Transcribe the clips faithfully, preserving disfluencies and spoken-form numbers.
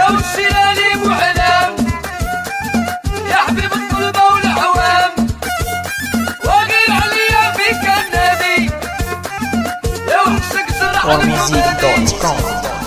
music dot com.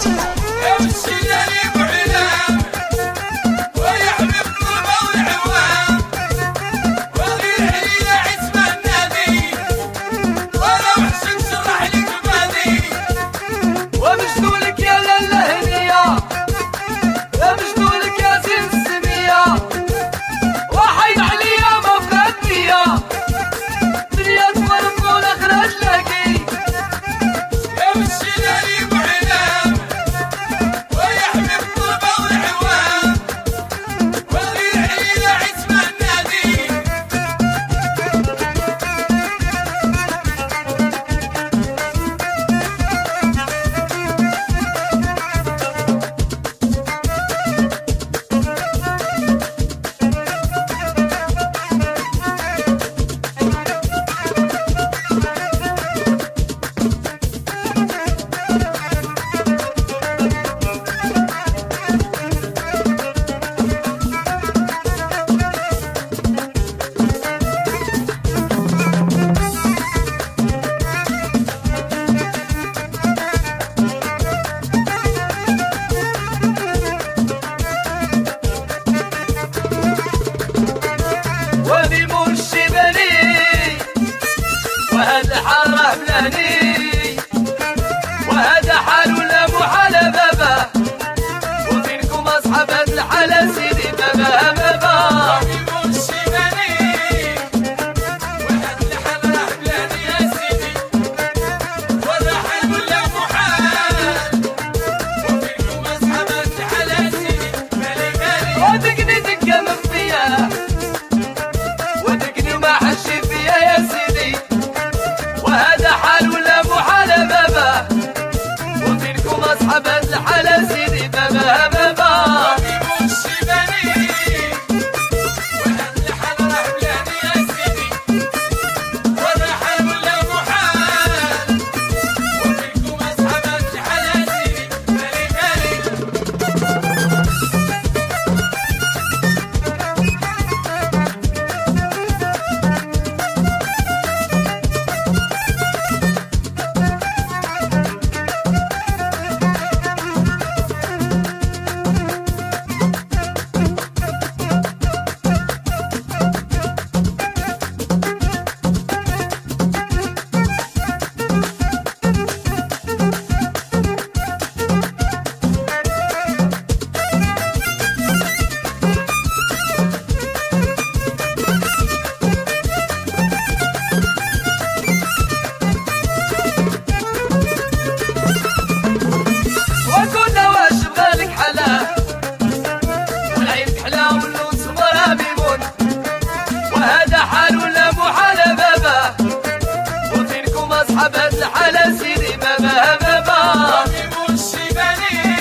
وهذا حال ولا محال بابا وفينكم اصحاب هاد الحالة سيدي بابا بابا وفيكم الشيباني وهاد الحال راه بلاني يا سيدي وهذا حال ولا محال وفينكم اصحاب هاد الحالة سيدي مالي مالي ودقني دقة من فيا ودقني وما حشي فيا يا سيدي وهذا حال ولا محال بابا وفينكم اصحاب هاد الحالة سيدي بابا بابا وفيكم الشيباني وهاد الحال راه بلاني يا سيدي وهذا حال ولا محال وفينكم اصحاب هاد الحالة سيدي مالي مالي وهذا حال ولا محال بابا وفينكم اصحاب هاد الحالة سيدي بابا بابا وفيكم الشيباني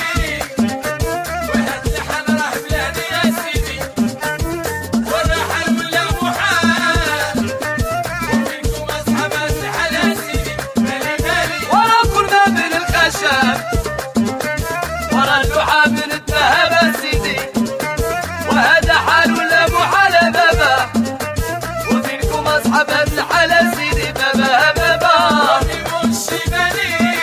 وهاد الحال راه بلاني يا سيدي وهذا حال ولا محال وفينكم اصحاب هاد الحالة سيدي مالي مالي ورا كل ما بين الخشب ورا اللوحة من الذهب سيدي وهذا حال ولا محال بابا وفينكم اصحاب هاد الحالة سيدي بابا بابا وفيكم الشيباني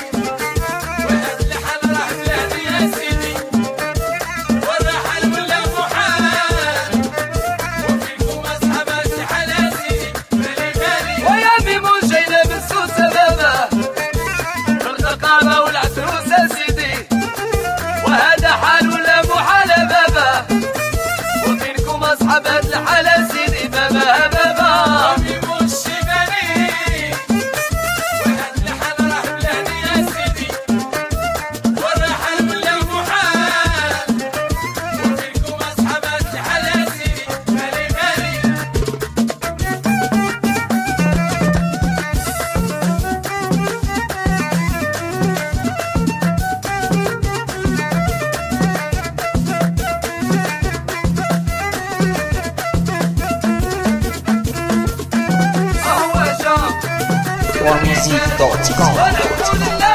وهاد الحال راه بلاني يا سيدي وهذا حال ولا محال وفينكم اصحاب هاد الحالة سيدي مالي مالي ويا ميمو جاينا بالسوسة بابا بالقرقابة والعتروسة سيدي وهذا حال ولا محال بابا وفينكم اصحاب هاد الحالة سيدي بابا بابا وفيكم الشيباني وهاد الحال راه بلاني يا سيدي وهذا حال ولا محال وفينكم اصحاب هاد الحالة سيدي مالي مالي music dot com.